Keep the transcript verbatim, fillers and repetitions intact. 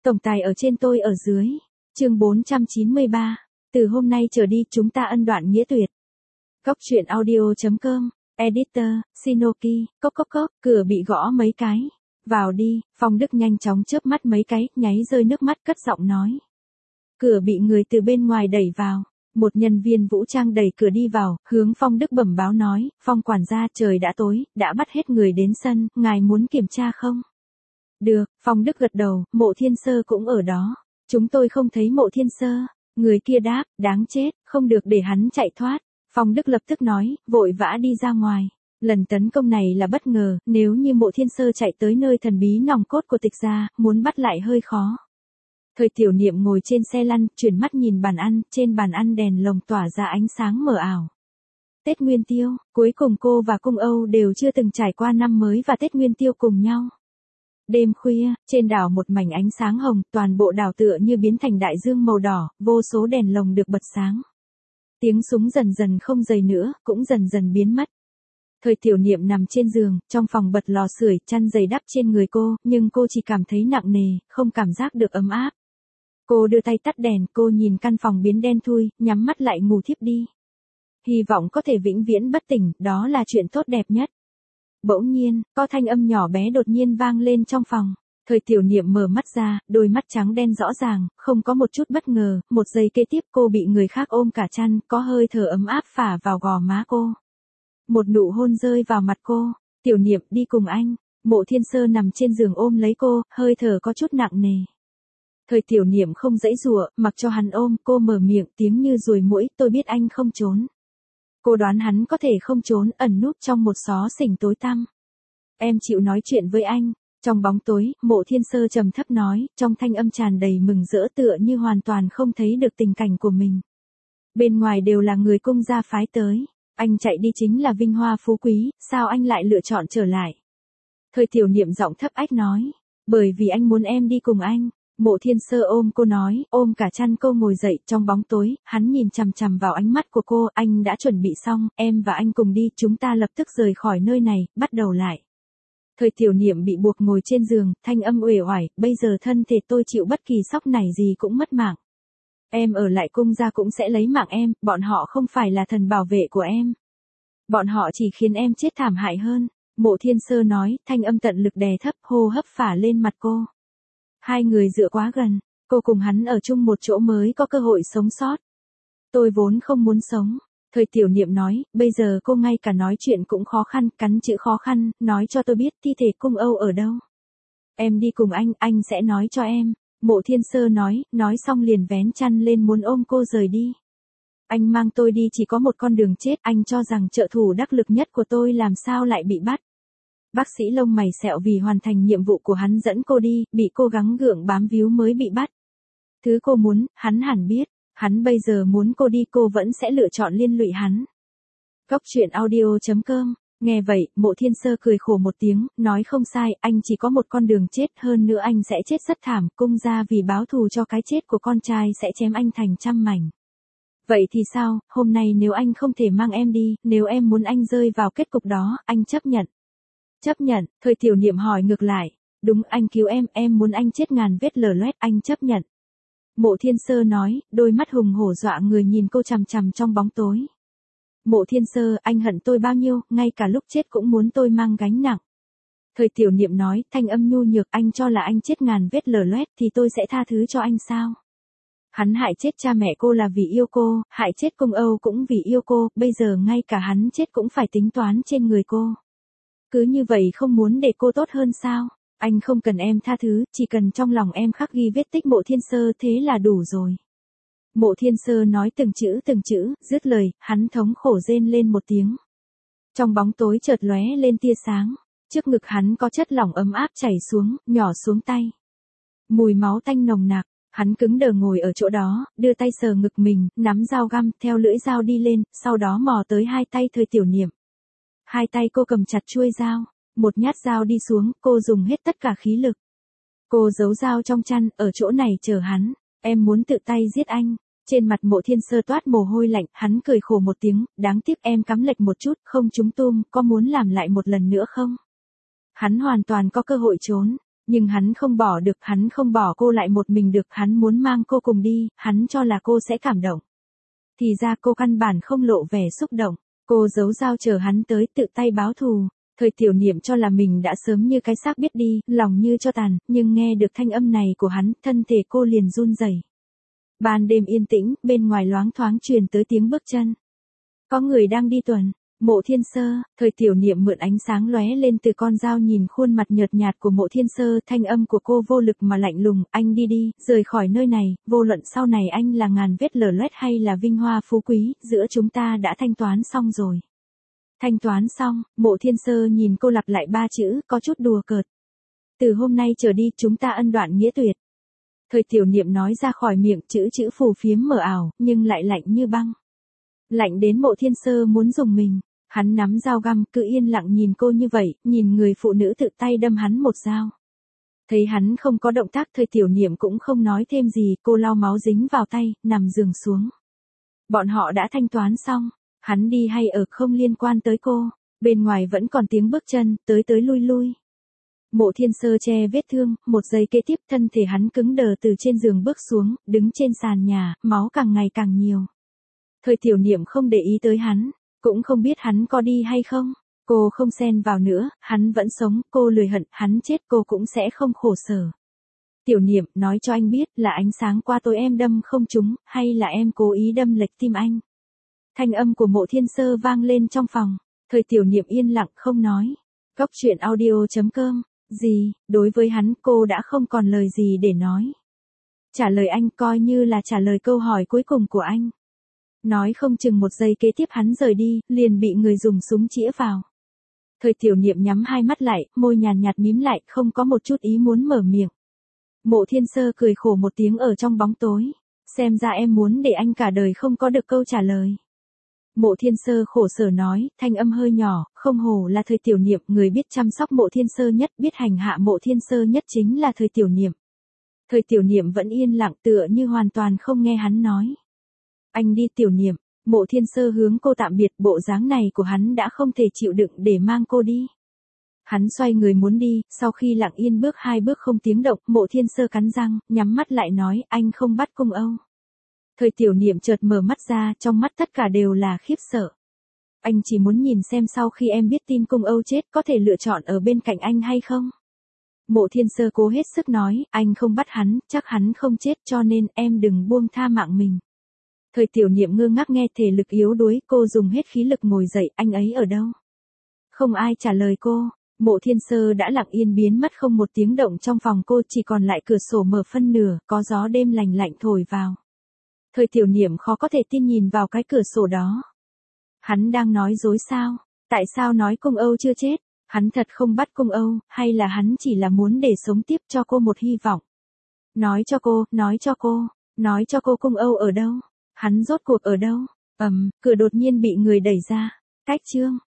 Tổng tài ở trên tôi ở dưới. Chương bốn trăm chín mươi ba. Từ hôm nay trở đi chúng ta ân đoạn nghĩa tuyệt. Góc truyện audio chấm com. Editor, Shinoki, cốc cốc cốc, cửa bị gõ mấy cái. Vào đi, Phong Đức nhanh chóng chớp mắt mấy cái, nháy rơi nước mắt cất giọng nói. Cửa bị người từ bên ngoài đẩy vào. Một nhân viên vũ trang đẩy cửa đi vào, hướng Phong Đức bẩm báo nói, Phong quản gia trời đã tối, đã bắt hết người đến sân, ngài muốn kiểm tra không? Được, Phong Đức gật đầu, Mộ Thiên Sơ cũng ở đó. Chúng tôi không thấy Mộ Thiên Sơ. Người kia đáp, đáng chết, không được để hắn chạy thoát. Phong Đức lập tức nói, vội vã đi ra ngoài. Lần tấn công này là bất ngờ, nếu như Mộ Thiên Sơ chạy tới nơi thần bí nòng cốt của Tịch gia, muốn bắt lại hơi khó. Thời Tiểu Niệm ngồi trên xe lăn, chuyển mắt nhìn bàn ăn, trên bàn ăn đèn lồng tỏa ra ánh sáng mờ ảo. Tết Nguyên Tiêu, cuối cùng cô và Cung Âu đều chưa từng trải qua năm mới và Tết Nguyên Tiêu cùng nhau. Đêm khuya, trên đảo một mảnh ánh sáng hồng, toàn bộ đảo tựa như biến thành đại dương màu đỏ, vô số đèn lồng được bật sáng. Tiếng súng dần dần không dày nữa, cũng dần dần biến mất. Thời Tiểu Niệm nằm trên giường, trong phòng bật lò sưởi, chăn dày đắp trên người cô, nhưng cô chỉ cảm thấy nặng nề, không cảm giác được ấm áp. Cô đưa tay tắt đèn, cô nhìn căn phòng biến đen thui, nhắm mắt lại ngủ thiếp đi. Hy vọng có thể vĩnh viễn bất tỉnh, đó là chuyện tốt đẹp nhất. Bỗng nhiên, có thanh âm nhỏ bé đột nhiên vang lên trong phòng. Thời Tiểu Niệm mở mắt ra, đôi mắt trắng đen rõ ràng, không có một chút bất ngờ, một giây kế tiếp cô bị người khác ôm cả chăn, có hơi thở ấm áp phả vào gò má cô. Một nụ hôn rơi vào mặt cô, Tiểu Niệm đi cùng anh, Mộ Thiên Sơ nằm trên giường ôm lấy cô, hơi thở có chút nặng nề. Thời Tiểu Niệm không dãy dụa, mặc cho hắn ôm, cô mở miệng tiếng như ruồi muỗi, tôi biết anh không trốn. Cô đoán hắn có thể không trốn, ẩn núp trong một xó xỉnh tối tăm. Em chịu nói chuyện với anh. Trong bóng tối, Mộ Thiên Sơ trầm thấp nói, trong thanh âm tràn đầy mừng rỡ tựa như hoàn toàn không thấy được tình cảnh của mình. Bên ngoài đều là người cung gia phái tới. Anh chạy đi chính là vinh hoa phú quý, sao anh lại lựa chọn trở lại? Thời Tiểu Niệm giọng thấp ách nói, bởi vì anh muốn em đi cùng anh. Mộ Thiên Sơ ôm cô nói, ôm cả chăn cô ngồi dậy, trong bóng tối, hắn nhìn chằm chằm vào ánh mắt của cô, anh đã chuẩn bị xong, em và anh cùng đi, chúng ta lập tức rời khỏi nơi này, bắt đầu lại. Thời Tiểu Niệm bị buộc ngồi trên giường, thanh âm uể oải, bây giờ thân thể tôi chịu bất kỳ sốc này gì cũng mất mạng. Em ở lại cung gia cũng sẽ lấy mạng em, bọn họ không phải là thần bảo vệ của em. Bọn họ chỉ khiến em chết thảm hại hơn. Mộ Thiên Sơ nói, thanh âm tận lực đè thấp, hô hấp phả lên mặt cô. Hai người dựa quá gần, cô cùng hắn ở chung một chỗ mới có cơ hội sống sót. Tôi vốn không muốn sống. Thời Tiểu Niệm nói, bây giờ cô ngay cả nói chuyện cũng khó khăn, cắn chữ khó khăn, nói cho tôi biết thi thể Cung Âu ở đâu. Em đi cùng anh, anh sẽ nói cho em. Mộ Thiên Sơ nói, nói xong liền vén chăn lên muốn ôm cô rời đi. Anh mang tôi đi chỉ có một con đường chết, anh cho rằng trợ thủ đắc lực nhất của tôi làm sao lại bị bắt. Bác sĩ lông mày sẹo vì hoàn thành nhiệm vụ của hắn dẫn cô đi, bị cô gắng gượng bám víu mới bị bắt. Thứ cô muốn, hắn hẳn biết, hắn bây giờ muốn cô đi cô vẫn sẽ lựa chọn liên lụy hắn. Góc truyện audio chấm com, nghe vậy, Mộ Thiên Sơ cười khổ một tiếng, nói không sai, anh chỉ có một con đường chết, hơn nữa anh sẽ chết rất thảm, cung gia vì báo thù cho cái chết của con trai sẽ chém anh thành trăm mảnh. Vậy thì sao, hôm nay nếu anh không thể mang em đi, nếu em muốn anh rơi vào kết cục đó, anh chấp nhận. Chấp nhận, Thời Tiểu Niệm hỏi ngược lại, đúng anh cứu em, em muốn anh chết ngàn vết lở loét, anh chấp nhận. Mộ Thiên Sơ nói, đôi mắt hùng hổ dọa người nhìn cô chằm chằm trong bóng tối. Mộ Thiên Sơ, anh hận tôi bao nhiêu, ngay cả lúc chết cũng muốn tôi mang gánh nặng. Thời Tiểu Niệm nói, thanh âm nhu nhược, anh cho là anh chết ngàn vết lở loét thì tôi sẽ tha thứ cho anh sao? Hắn hại chết cha mẹ cô là vì yêu cô, hại chết Cung Âu cũng vì yêu cô, bây giờ ngay cả hắn chết cũng phải tính toán trên người cô. Cứ như vậy không muốn để cô tốt hơn sao? Anh không cần em tha thứ, chỉ cần trong lòng em khắc ghi vết tích Mộ Thiên Sơ thế là đủ rồi. Mộ Thiên Sơ nói từng chữ từng chữ, dứt lời, hắn thống khổ rên lên một tiếng. Trong bóng tối chợt lóe lên tia sáng, trước ngực hắn có chất lỏng ấm áp chảy xuống, nhỏ xuống tay. Mùi máu tanh nồng nặc, hắn cứng đờ ngồi ở chỗ đó, đưa tay sờ ngực mình, nắm dao găm, theo lưỡi dao đi lên, sau đó mò tới hai tay Thời Tiểu Niệm. Hai tay cô cầm chặt chuôi dao, một nhát dao đi xuống, cô dùng hết tất cả khí lực. Cô giấu dao trong chăn, ở chỗ này chờ hắn, em muốn tự tay giết anh. Trên mặt Mộ Thiên Sơ toát mồ hôi lạnh, hắn cười khổ một tiếng, đáng tiếc em cắm lệch một chút, không trúng tôm, có muốn làm lại một lần nữa không? Hắn hoàn toàn có cơ hội trốn, Nhưng hắn không bỏ được, hắn không bỏ cô lại một mình được, hắn muốn mang cô cùng đi, hắn cho là cô sẽ cảm động. Thì ra cô căn bản không lộ vẻ xúc động, cô giấu dao chờ hắn tới tự tay báo thù. Thời tiểu niệm cho là mình đã sớm như cái xác biết đi, lòng như cho tàn, nhưng nghe được thanh âm này của hắn, thân thể cô liền run rẩy. Ban đêm yên tĩnh, bên ngoài loáng thoáng truyền tới tiếng bước chân. Có người đang đi tuần. Mộ Thiên Sơ, thời tiểu niệm mượn ánh sáng lóe lên từ con dao nhìn khuôn mặt nhợt nhạt của Mộ Thiên Sơ, thanh âm của cô vô lực mà lạnh lùng, anh đi đi, rời khỏi nơi này, vô luận sau này anh là ngàn vết lở loét hay là vinh hoa phú quý, giữa chúng ta đã thanh toán xong rồi. Thanh toán xong, Mộ Thiên Sơ nhìn cô lặp lại ba chữ, có chút đùa cợt. Từ hôm nay trở đi chúng ta ân đoạn nghĩa tuyệt. Thời tiểu niệm nói ra khỏi miệng chữ chữ phù phiếm mờ ảo, nhưng lại lạnh như băng. Lạnh đến Mộ Thiên Sơ muốn dùng mình. Hắn nắm dao găm cứ yên lặng nhìn cô như vậy, nhìn người phụ nữ tự tay đâm hắn một dao. Thấy hắn không có động tác, thời tiểu niệm cũng không nói thêm gì, cô lau máu dính vào tay, nằm giường xuống. Bọn họ đã thanh toán xong, hắn đi hay ở không liên quan tới cô, bên ngoài vẫn còn tiếng bước chân, tới tới lui lui. Mộ Thiên Sơ che vết thương, một giây kế tiếp thân thể hắn cứng đờ từ trên giường bước xuống, đứng trên sàn nhà, máu càng ngày càng nhiều. Thời tiểu niệm không để ý tới hắn. Cũng không biết hắn có đi hay không, cô không xen vào nữa, hắn vẫn sống, cô lười hận, hắn chết cô cũng sẽ không khổ sở. Tiểu niệm, nói cho anh biết là ánh sáng qua tôi em đâm không trúng, hay là em cố ý đâm lệch tim anh. Thanh âm của Mộ Thiên Sơ vang lên trong phòng, thời tiểu niệm yên lặng không nói. Góc truyện audio chấm com, gì, đối với hắn cô đã không còn lời gì để nói. Trả lời anh coi như là trả lời câu hỏi cuối cùng của anh. Nói không chừng một giây kế tiếp hắn rời đi, liền bị người dùng súng chĩa vào. Thời tiểu niệm nhắm hai mắt lại, môi nhàn nhạt mím lại, không có một chút ý muốn mở miệng. Mộ Thiên Sơ cười khổ một tiếng ở trong bóng tối. Xem ra em muốn để anh cả đời không có được câu trả lời. Mộ Thiên Sơ khổ sở nói, thanh âm hơi nhỏ, không hổ là thời tiểu niệm, người biết chăm sóc Mộ Thiên Sơ nhất, biết hành hạ Mộ Thiên Sơ nhất chính là thời tiểu niệm. Thời tiểu niệm vẫn yên lặng tựa như hoàn toàn không nghe hắn nói. Anh đi tiểu niệm, Mộ Thiên Sơ hướng cô tạm biệt, bộ dáng này của hắn đã không thể chịu đựng để mang cô đi. Hắn xoay người muốn đi, sau khi lặng yên bước hai bước không tiếng động, Mộ Thiên Sơ cắn răng, nhắm mắt lại nói, anh không bắt cung Âu. Thời tiểu niệm chợt mở mắt ra, trong mắt tất cả đều là khiếp sợ. Anh chỉ muốn nhìn xem sau khi em biết tin cung Âu chết có thể lựa chọn ở bên cạnh anh hay không. Mộ Thiên Sơ cố hết sức nói, anh không bắt hắn, chắc hắn không chết cho nên em đừng buông tha mạng mình. Thời tiểu niệm ngơ ngác nghe, thể lực yếu đuối, cô dùng hết khí lực ngồi dậy, anh ấy ở đâu? Không ai trả lời cô, Mộ Thiên Sơ đã lặng yên biến mất không một tiếng động trong phòng cô, chỉ còn lại cửa sổ mở phân nửa, có gió đêm lành lạnh thổi vào. Thời tiểu niệm khó có thể tin nhìn vào cái cửa sổ đó. Hắn đang nói dối sao? Tại sao nói cung Âu chưa chết? Hắn thật không bắt cung Âu, hay là hắn chỉ là muốn để sống tiếp cho cô một hy vọng? Nói cho cô, nói cho cô, nói cho cô cung Âu ở đâu? Hắn rốt cuộc ở đâu? Ầm, cửa đột nhiên bị người đẩy ra. Cách chương